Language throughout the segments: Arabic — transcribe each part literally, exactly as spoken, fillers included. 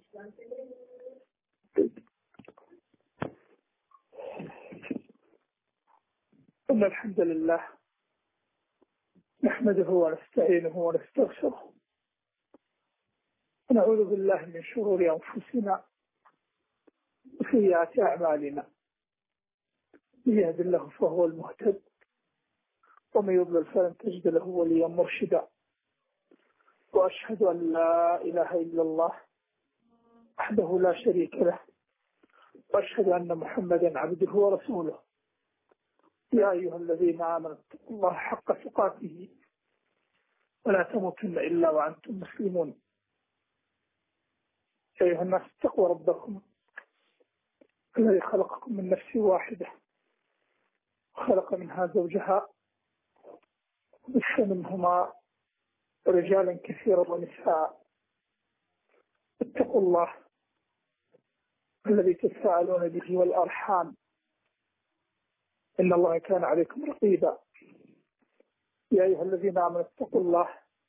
إن الحمد لله نحمده ونستعينه ونستغفره ونعوذ بالله من شرور أنفسنا وسيئات أعمالنا. من يهد الله فهو المهتد ومن يضلل فلن تجد له وليا مرشدا. وأشهد أن لا إله إلا الله وحده لا شريك له وأشهد أن محمدا عبده ورسوله. يا أيها الذين آمنوا اتقوا الله حق تقاته ولا تموتن إلا وأنتم مسلمون. يا أيها الناس اتقوا ربكم الذي خلقكم من نفس واحدة وخلق منها زوجها وبث منهما رجالا كثيرا ونساء. اتقوا الله الذي تساءلون به والأرحام إن الله كان عليكم رقيبا. يا أيها الذين آمنوا اتقوا الله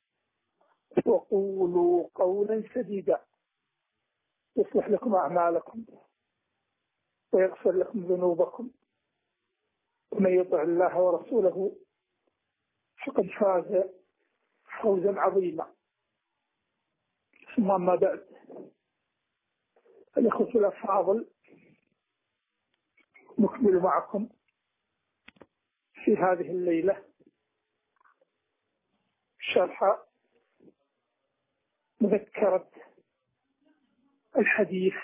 وقولوا قولا سديدا يصلح لكم أعمالكم ويغفر لكم ذنوبكم ومن يطع الله ورسوله فقد فاز فوزا عظيما. ثم أما بعد، الإخوة الأفاضل، نكمل معكم في هذه الليلة شرح مذكرة الحديث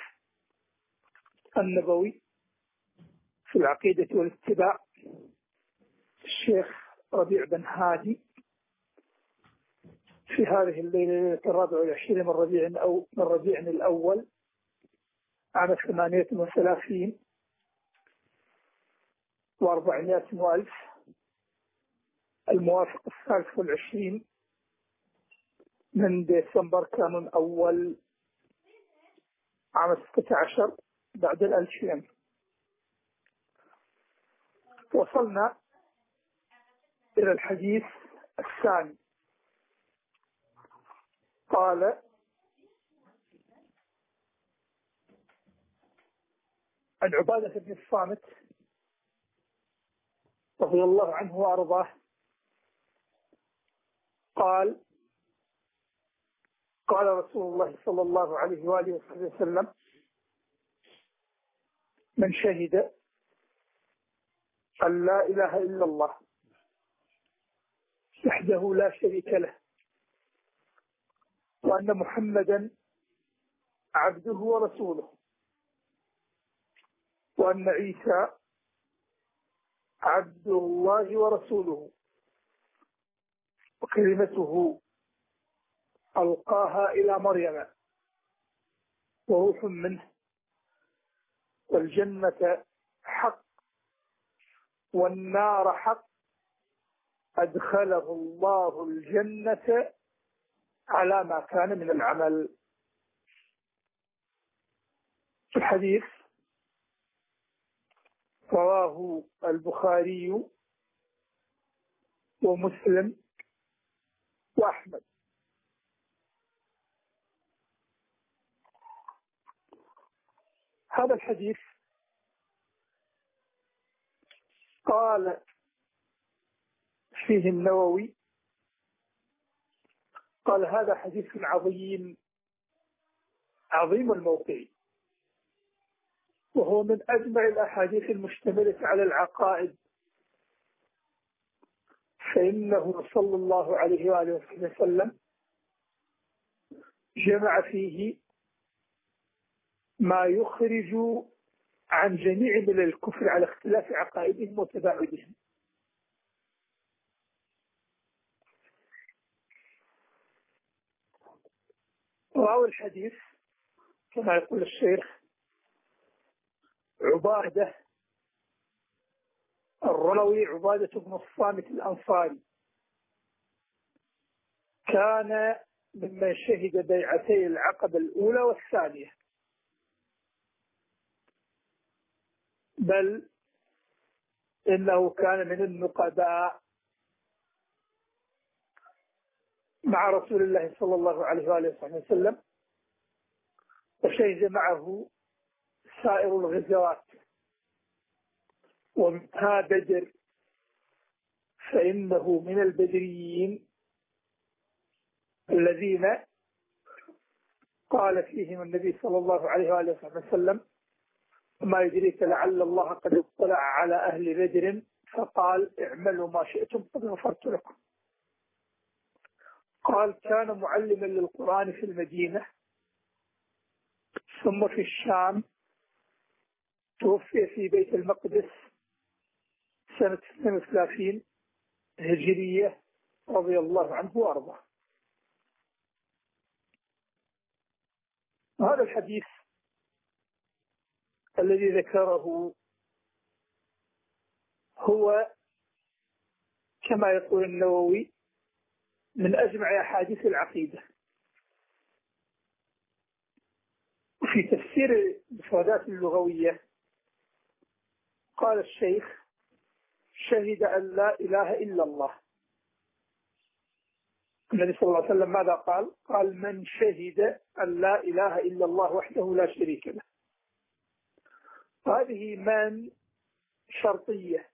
النبوي في العقيدة والاتباع الشيخ ربيع بن هادي في هذه الليلة الرابع والعشرين من ربيع أو من ربيع الأول عام ثمانية وثلاثين وأربعمائة وألف الموافق الثالث والعشرين من ديسمبر كانون أول عام ستة عشر بعد الألفين. وصلنا إلى الحديث الثاني. قال: عن عبادة بن الصامت رضي الله عنه وأرضاه قال: قال رسول الله صلى الله عليه وآله وسلم: من شهد أن لا إله إلا الله وحده لا شريك له وأن محمدا عبده ورسوله وأن عيسى عبد الله ورسوله وكلمته ألقاها إلى مريم وروح منه والجنة حق والنار حق أدخله الله الجنة على ما كان من العمل. الحديث رواه البخاري ومسلم وأحمد. هذا الحديث قال فيه النووي قال: هذا حديث عظيم عظيم الموقع، وهو من أجمع الأحاديث المشتملة على العقائد، فإنه صلى الله عليه وآله وسلم جمع فيه ما يخرج عن جميع من الكفر على اختلاف عقائدهم وتباعدهم. وراوي الحديث كما يقول الشيخ عبادة الروي عبادة بن الصامت الأنصاري، كان ممن شهد بيعتي العقبة الأولى والثانية، بل إنه كان من النقباء مع رسول الله صلى الله عليه وآله وسلم، وشهد معه سائر الغزوات، ومنها بدر، فإنه من البدريين الذين قال فيهم النبي صلى الله عليه وآله وسلم: ما يدريك لعل الله قد اطلع على أهل بدر فقال: اعملوا ما شئتم قد غفرت لكم. قال: كان معلما للقرآن في المدينة ثم في الشام، توفي في بيت المقدس سنة اثنين وثلاثين هجرية رضي الله عنه وأرضاه. هذا الحديث الذي ذكره هو كما يقول النووي من أجمع أحاديث العقيدة. وفي تفسير المفردات اللغوية قال الشيخ: شهد أن لا إله إلا الله. النبي صلى الله عليه وسلم ماذا قال؟ قال: من شهد أن لا إله إلا الله وحده لا شريك له. هذه من شرطية،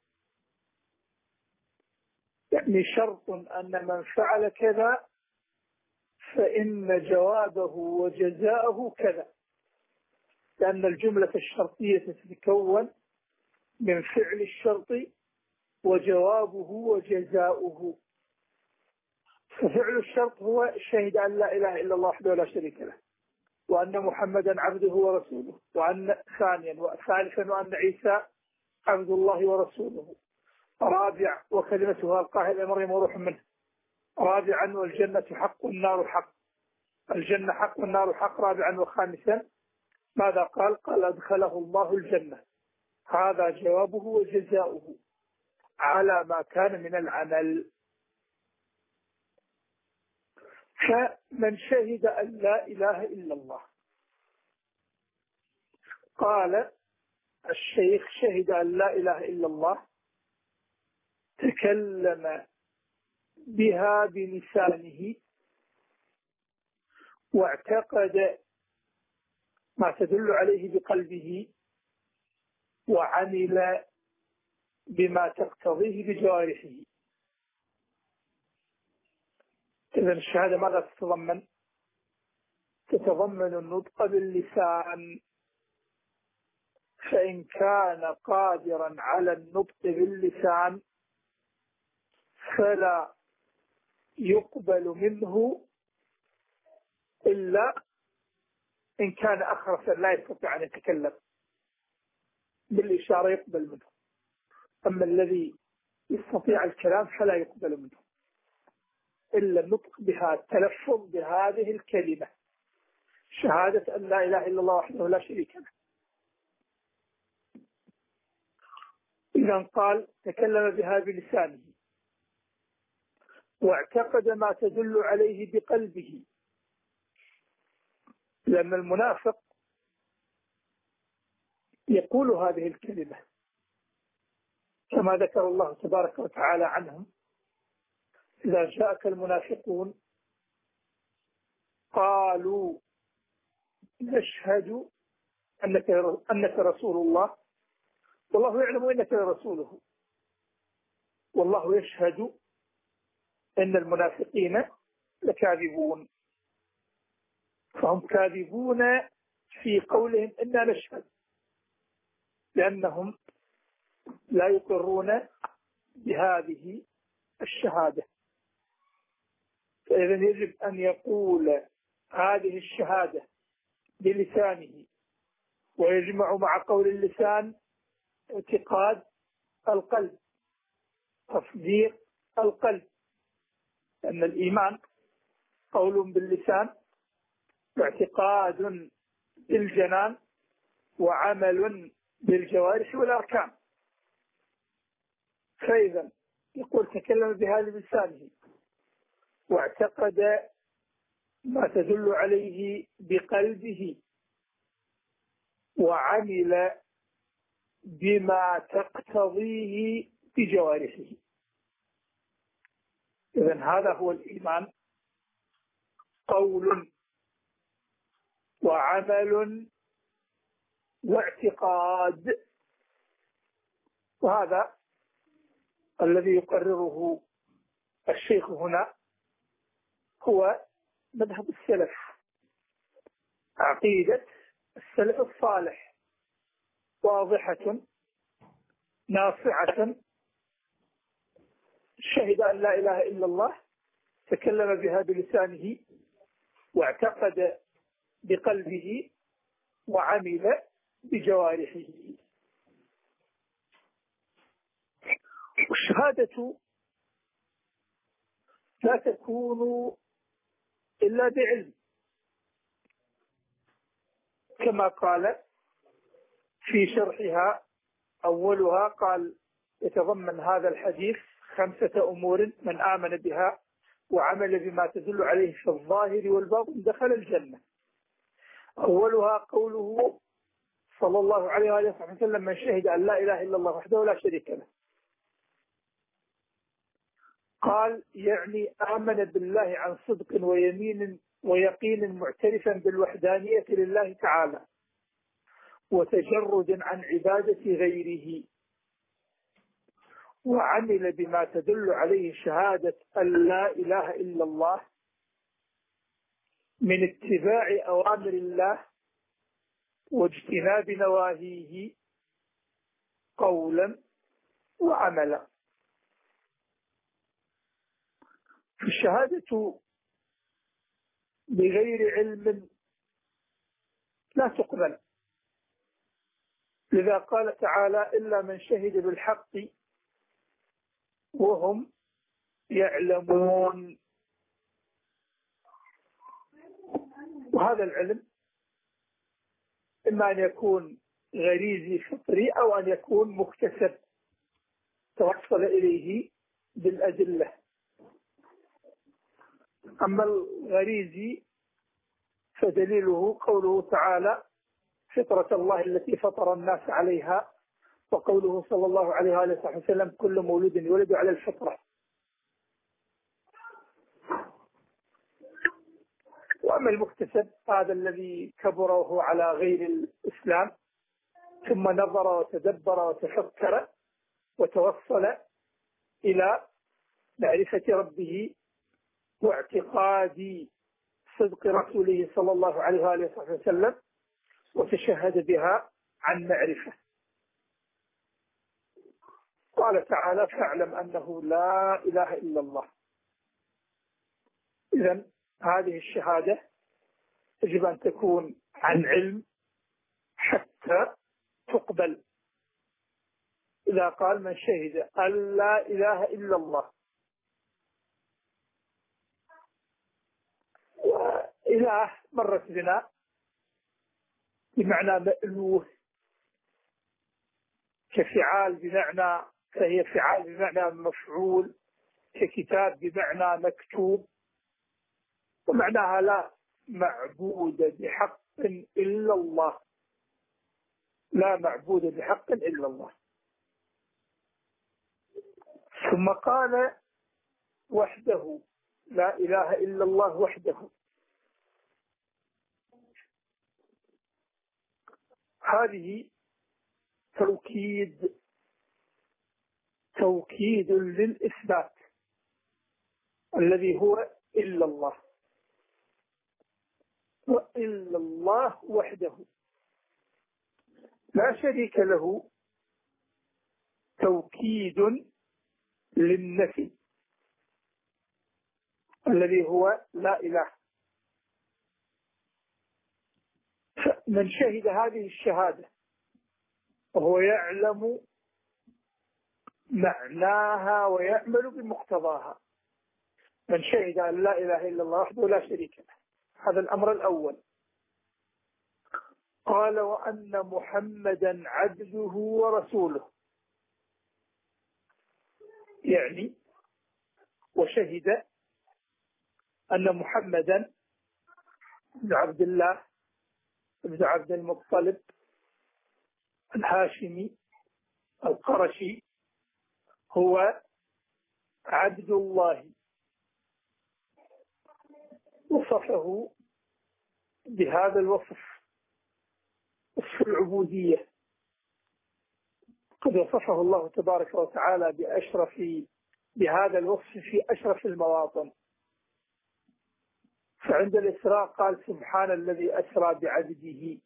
يعني شرط أن من فعل كذا فإن جوابه وجزاءه كذا، لأن الجملة الشرطية تتكون من فعل الشرط وجوابه وجزاؤه. ففعل الشرط هو شهد أن لا إله إلا الله وحده لا شريك له، وأن محمدا عبده ورسوله، وأن ثانيا وثالثا وأن عيسى عبد الله ورسوله، رابع وكلمته ألقاها إلى مريم وروح منه، رابعا والجنة حق والنار حق، الجنة حق والنار حق، رابعا وخامسا ماذا قال؟ قال: أدخله الله الجنة. هذا جوابه وجزاؤه على ما كان من العمل. فمن شهد أن لا إله إلا الله، قال الشيخ: شهد أن لا إله إلا الله، تكلم بها بلسانه، واعتقد ما تدل عليه بقلبه، وعمل بما تقتضيه بجوارحه. إذن الشهادة ماذا تتضمن؟ تتضمن النطق باللسان، فإن كان قادرا على النطق باللسان فلا يقبل منه إلا إن كان أخرسا لا يستطيع أن يتكلم بالإشارة يقبل منه، أما الذي يستطيع الكلام فلا يقبل منه إلا النطق بها، التلفظ بهذه الكلمة، شهادة أن لا إله إلا الله وحده لا شريك له. إذا قال: تكلم بها بلسانه، واعتقد ما تدل عليه بقلبه، لأن المنافق يقول هذه الكلمة كما ذكر الله تبارك وتعالى عنهم: إذا جاءك المنافقون قالوا نشهد أنك أنك رسول الله والله يعلم أنك رسوله والله يشهد أن المنافقين لكاذبون. فهم كاذبون في قولهم إنا نشهد، لأنهم لا يقرون بهذه الشهادة. فإذا يجب أن يقول هذه الشهادة بلسانه، ويجمع مع قول اللسان اعتقاد القلب، تصديق القلب، أن الإيمان قول باللسان واعتقاد بالجنان وعمل بالجوارح والأركان. فإذا يقول تكلم بهذا بلسانه، واعتقد ما تدل عليه بقلبه، وعمل بما تقتضيه بجوارحه. إذن هذا هو الإيمان، قول وعمل واعتقاد. وهذا الذي يقرره الشيخ هنا هو مذهب السلف، عقيدة السلف الصالح، واضحة ناصعة. شهد أن لا إله إلا الله، تكلم بها بلسانه، واعتقد بقلبه، وعمل بجوارحه. والشهادة لا تكون إلا بعلم، كما قال في شرحها أولها، قال يتضمن هذا الحديث خمسة أمور من آمن بها وعمل بما تدل عليه في الظاهر والباطن دخل الجنة. أولها قوله صلى الله عليه وآله وسلم: من شهد أن لا إله إلا الله وحده لا شريك له. قال يعني آمن بالله عن صدق ويمين ويقين، معترفا بالوحدانية لله تعالى، وتجرد عن عبادة غيره، وعمل بما تدل عليه شهادة أن لا إله إلا الله من اتباع أوامر الله واجتناب نواهيه قولا وعملا. الشهادة بغير علم لا تقبل، لذا قال تعالى: إلا من شهد بالحق وهم يعلمون. وهذا العلم إما أن يكون غريزي فطري أو أن يكون مكتسب توصل إليه بالأدلة. أما الغريزي فدليله قوله تعالى: فطرة الله التي فطر الناس عليها، وقوله صلى الله عليه وآله وسلم: كل مولود يولد على الفطرة. وأما المكتسب هذا الذي كبر وهو على غير الإسلام، ثم نظر وتدبر وتفكر وتوصل إلى معرفة ربه واعتقاد صدق رسوله صلى الله عليه وآله وسلم، وتشهد بها عن معرفة. قال تعالى: فاعلم أنه لا إله إلا الله. إذن هذه الشهادة يجب أن تكون عن علم حتى تقبل. إذا قال: من شهد أن لا إله إلا الله، وإله مرت بنا بمعنى مألوه، كفعال بمعنى فهي فعال بمعنى مفعول، ككتاب بمعنى مكتوب، ومعناها لا معبود بحق إلا الله، لا معبود بحق إلا الله. ثم قال: وحده، لا إله إلا الله وحده. هذه توكيد توكيد للإثبات الذي هو إلا الله، وإلا الله وحده لا شريك له، توكيد للنفي الذي هو لا إله. من شهد هذه الشهادة وهو يعلم معناها ويعمل بمقتضاها، من شهد أن لا إله إلا الله وحده لا شريك له، هذا الأمر الأول. قال: وأن محمدا عبده ورسوله، يعني وشهد أن محمدا بن عبد الله بن عبد المطلب الهاشمي القرشي هو عبد الله، وصفه بهذا الوصف، وصف العبودية، قد وصفه الله تبارك وتعالى بأشرف بهذا الوصف في أشرف المواطن. فعند الإسراء قال سبحان الذي أسرى بعبده،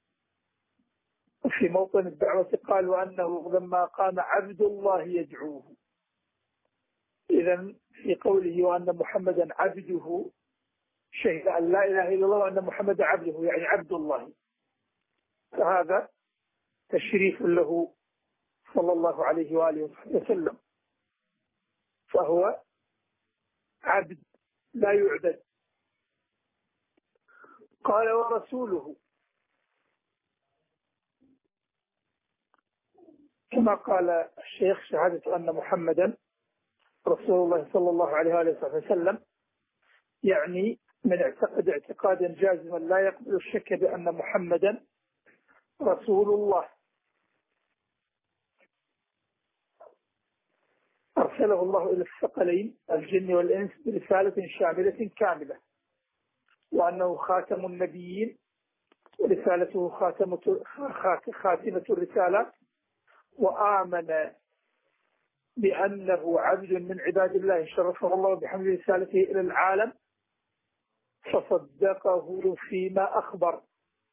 وفي موطن الدعوة قال وأنه لما قام عبد الله يدعوه. إذن في قوله وأن محمدا عبده شهد أن لا إله إلا الله وأن محمدا عبده، يعني عبد الله، فهذا تشريف له صلى الله عليه وآله وسلم، فهو عبد لا يعبد. قال ورسوله، كما قال الشيخ شهادة أن محمدا رسول الله صلى الله عليه وآله وسلم، يعني من اعتقد اعتقادا جازما لا يقبل الشك بأن محمدا رسول الله أرسله الله إلى الثقلين الجن والإنس برسالة شاملة كاملة، وأنه خاتم النبيين ورسالته خاتمة خاتمة الرسالات، وآمن بأنه عبد من عباد الله شرفه الله بحمل رسالته إلى العالم، فصدقه فيما أخبر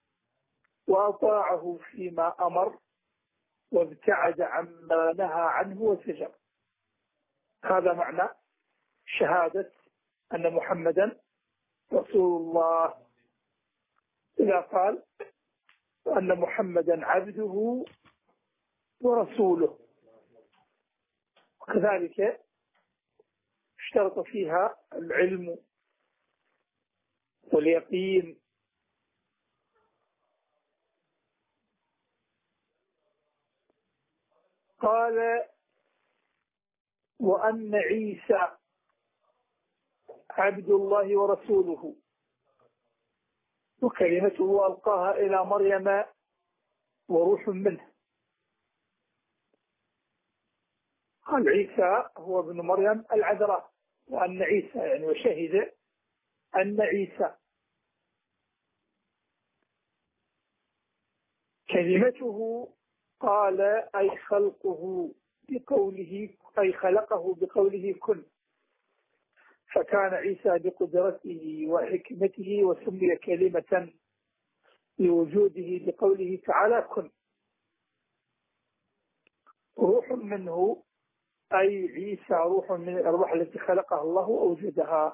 وأطاعه فيما أمر وابتعد عما نهى عنه وسجر. هذا معنى شهادة أن محمدا رسول الله، إذا قال أن محمدا عبده ورسوله. وكذلك اشترط فيها العلم واليقين. قال وأن عيسى عبد الله ورسوله وكلمته ألقاها إلى مريم وروح منه. قال عيسى هو ابن مريم العذراء، وأن عيسى يعني وشهد أن عيسى كلمته، قال أي خلقه بقوله، أي خلقه بقوله كن، فكان عيسى بقدرته وحكمته وسمي كلمة لوجوده بقوله تعالى كن. روح منه أي عيسى روح من الأرواح التي خلقها الله وأوجدها.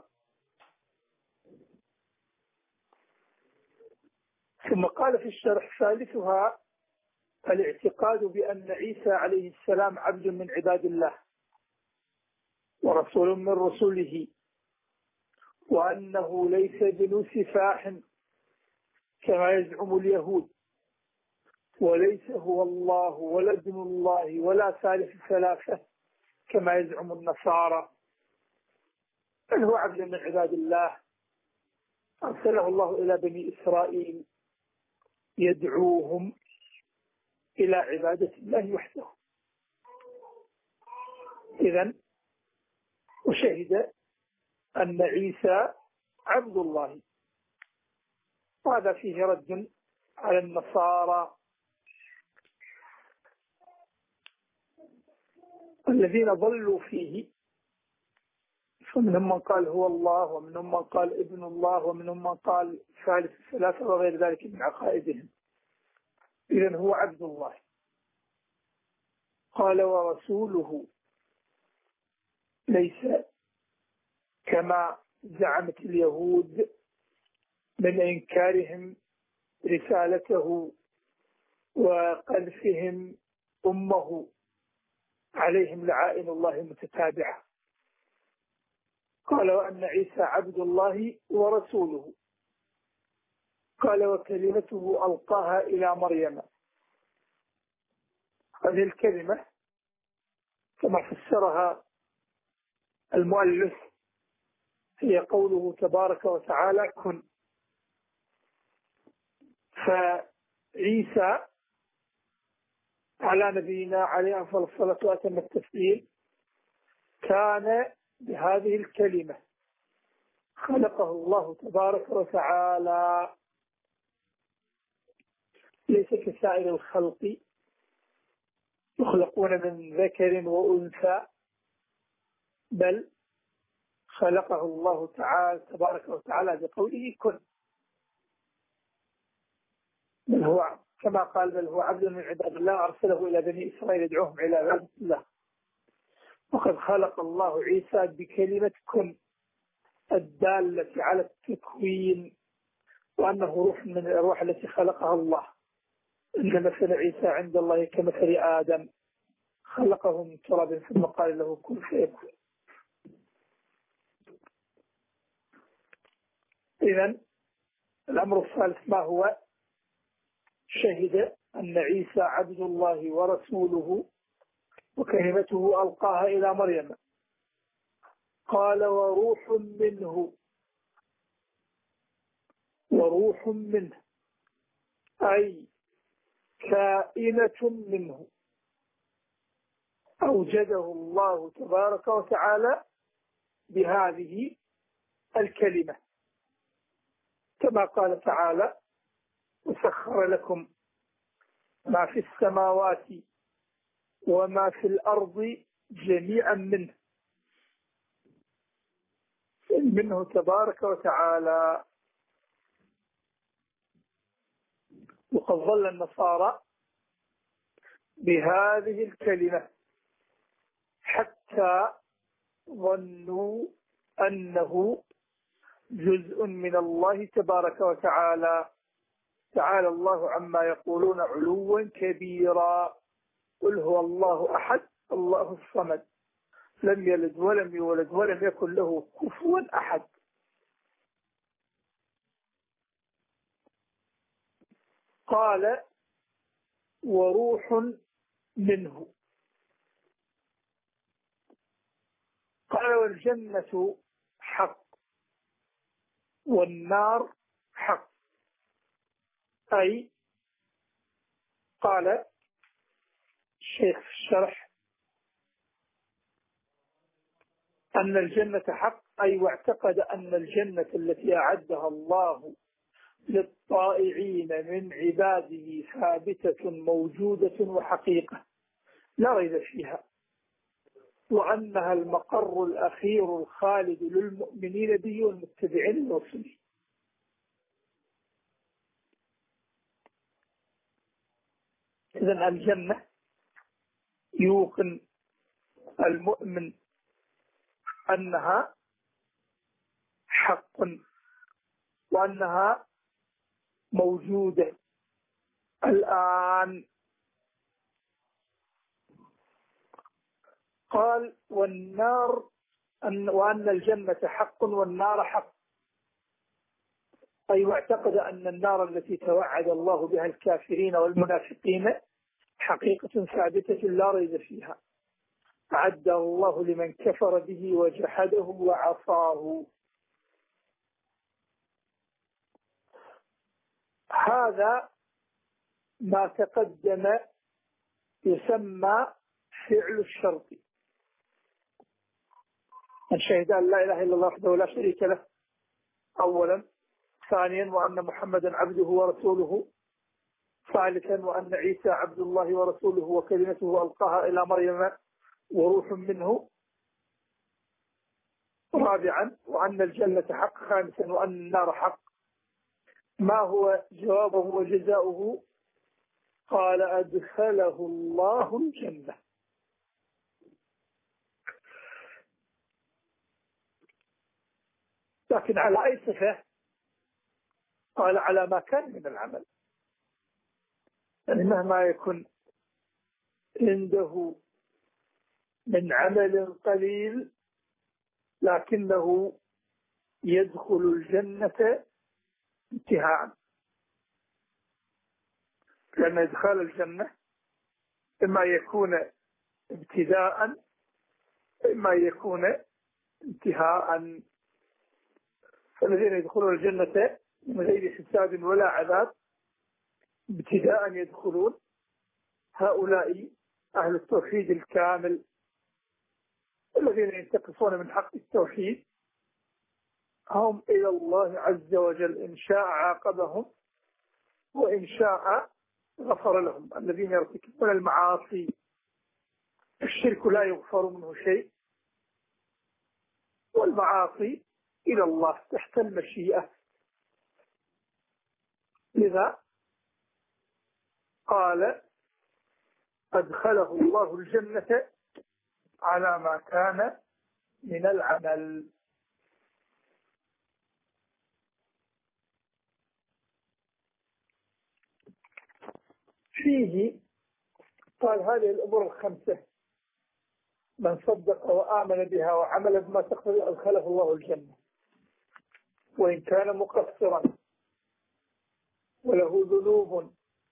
ثم قال في الشرح ثالثها الاعتقاد بأن عيسى عليه السلام عبد من عباد الله ورسول من رسله، وأنه ليس بذو سفاح كما يزعم اليهود، وليس هو الله ولا ابن الله ولا ثالث ثلاثة كما يزعم النصارى، بل هو عبد من عباد الله أرسله الله إلى بني إسرائيل يدعوهم إلى عبادة الله وحده. إذن وشهد أن عيسى عبد الله، وهذا فيه رد على النصارى الذين ضلوا فيه، فمنهم من قال هو الله، ومنهم من قال ابن الله، ومنهم من قال ثالث الثلاثة وغير ذلك من عقائدهم. إذن هو عبد الله. قال ورسوله ليس كما زعمت اليهود من إنكارهم رسالته وقذفهم أمه عليهم لعائن الله متتابعة. قال وأن عيسى عبد الله ورسوله. قال وكلمته ألقاها إلى مريم. هذه الكلمة كما فسرها المؤلف هي قوله تبارك وتعالى كن. فعيسى على نبينا عليه أفضل الصلاة وأتم التسليم كان بهذه الكلمة خلقه الله تبارك وتعالى ليس كسائر الخلق يخلقون من ذكر وأنثى، بل خلقه الله تعالى تبارك وتعالى بقوله كن، بل هو كما قال بل هو عبد من عباد الله أرسله إلى بني إسرائيل يدعوهم إلى عبادة الله. وقد خلق الله عيسى بكلمة كن الدالة على التكوين، وأنه روح من الأرواح التي خلقها الله. إن مثل عيسى عند الله كمثل آدم خلقه من تراب ثم قال له كن فيكون. إذن الأمر الثالث ما هو؟ شهد أن عيسى عبد الله ورسوله وكلمته ألقاها إلى مريم. قال وروح منه، وروح منه أي كائنة منه، أوجده الله تبارك وتعالى بهذه الكلمة، كما قال تعالى وسخر لكم ما في السماوات وما في الأرض جميعا منه منه تبارك وتعالى. وقد ظل النصارى بهذه الكلمة حتى ظنوا أنه جزء من الله تبارك وتعالى. تعالى الله عما يقولون علوا كبيرا. قل هو الله أحد الله الصمد لم يلد ولم يولد ولم يكن له كفوا أحد. قال وروح منه. قال والجنة حق والنار حق، أي قال الشيخ في الشرح أن الجنة حق، أي واعتقد أن الجنة التي أعدها الله للطائعين من عباده ثابتة موجودة وحقيقة لا ريب فيها، وأنها المقر الأخير الخالد للمؤمنين به والمتبعين لرسله. إذن الجنة يوقن المؤمن أنها حق وأنها موجودة الآن. قال والنار أن وأن الجنة حق والنار حق، أي واعتقد أن النار التي توعد الله بها الكافرين والمنافقين حقيقة ثابتة لا ريب فيها، أعده الله لمن كفر به وجحده وعصاه. هذا ما تقدم يسمى فعل الشرط، أن شهد أن لا إله إلا الله وحده لا شريك له أولا، ثانيا وأن محمدا عبده ورسوله، ثالثا وأن عيسى عبد الله ورسوله وكلمته ألقاها إلى مريم وروح منه، رابعا وأن الجنة حق، خامسا وأن النار حق. ما هو جوابه وجزاؤه؟ قال أدخله الله الجنة. لكن على أي صفة؟ قال على ما كان من العمل، يعني مهما يكن عنده من عمل قليل لكنه يدخل الجنة انتهاء، لأن إدخال الجنة إما يكون ابتداء إما يكون انتهاء. فالذين يدخلون الجنة من غير حساب ولا عذاب ابتداء يدخلون، هؤلاء أهل التوحيد الكامل الذين ينتقصون من حق التوحيد، هم إلى الله عز وجل إن شاء عاقبهم وإن شاء غفر لهم. الذين يرتكبون المعاصي الشرك لا يغفر منه شيء، والمعاصي إلى الله تحت المشيئة. لذا قال أدخله الله الجنة على ما كان من العمل. فيه قال هذه الأمور الخمسة من صدق وآمن بها وعمل بما تقتضي أدخله الله الجنة، وإن كان مقصرا وله ذنوب،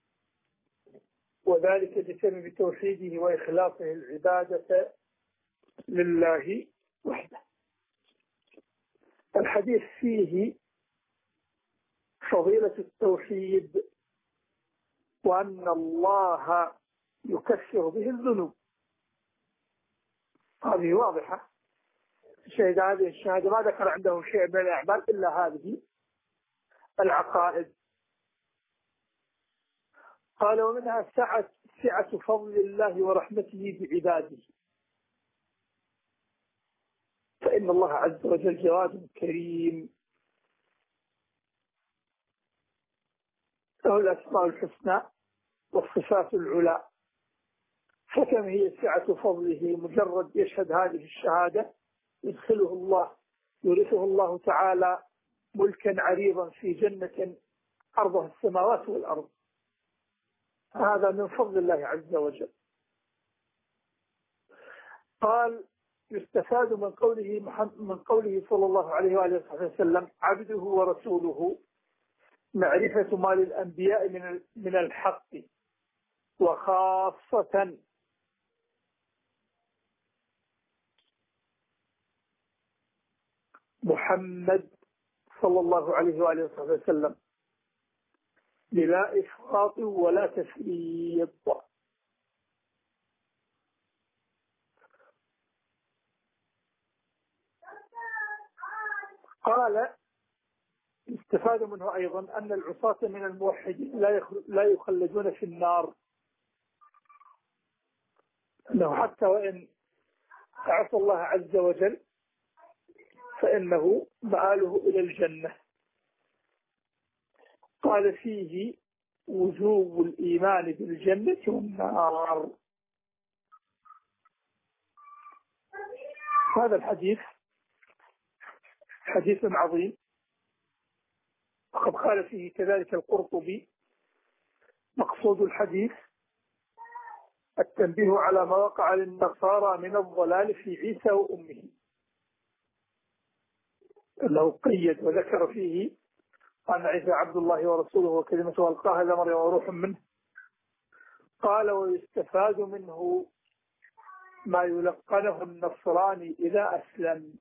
وذلك بسبب توحيده وإخلاصه العبادة لله وحده. الحديث فيه فضيلة التوحيد، وأن الله يكفر به الذنوب. هذه واضحة. الشهيد هذه الشهادة ما ذكر عنده شيء من الأعمال إلا هذه العقائد. قال ومنها سعة, سعة فضل الله ورحمته بعباده، فإن الله عز وجل جواد كريم، له الأسماء الحسنى والصفات العلى. فكم هي سعة فضله، مجرد يشهد هذه الشهادة يدخله الله، يورثه الله تعالى ملكا عريضا في جنة أرضها السماوات والأرض. هذا من فضل الله عز وجل. قال يستفاد من قوله من قوله صلى الله عليه وآله وسلم عبده ورسوله معرفة ما للأنبياء من من الحق، وخاصة محمد صلى الله عليه وآله وسلم بلا إفراط ولا تفريط. قال استفاد منه أيضا أن العصاة من الموحدين لا يخلدون في النار، أنه حتى وإن عصى الله عز وجل فإنه مآله إلى الجنة. قال فيه وجوب الإيمان بالجنة والنار. هذا الحديث حديث عظيم، وقد قال فيه كذلك القرطبي مقصود الحديث التنبيه على ما وقع للنصارى من الضلال في عيسى وأمه، أنه قيد وذكر فيه أن عيسى عبد الله ورسوله وكلمته ألقاها إلى مريم وروح منه. قال ويستفاد منه ما يلقنه النصراني إذا أسلم،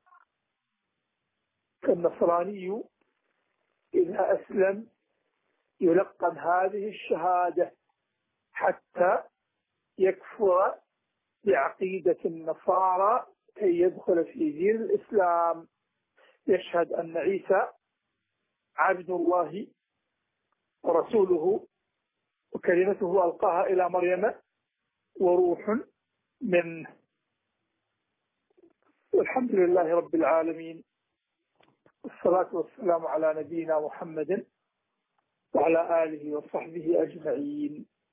فالنصراني إذا أسلم يلقن هذه الشهادة حتى يكفر بعقيدة النصارى كي يدخل في دين الإسلام، يشهد أن عيسى عبد الله ورسوله وكلمته ألقاها إلى مريم وروح منه. والحمد لله رب العالمين، والصلاة والسلام على نبينا محمد وعلى آله وصحبه أجمعين.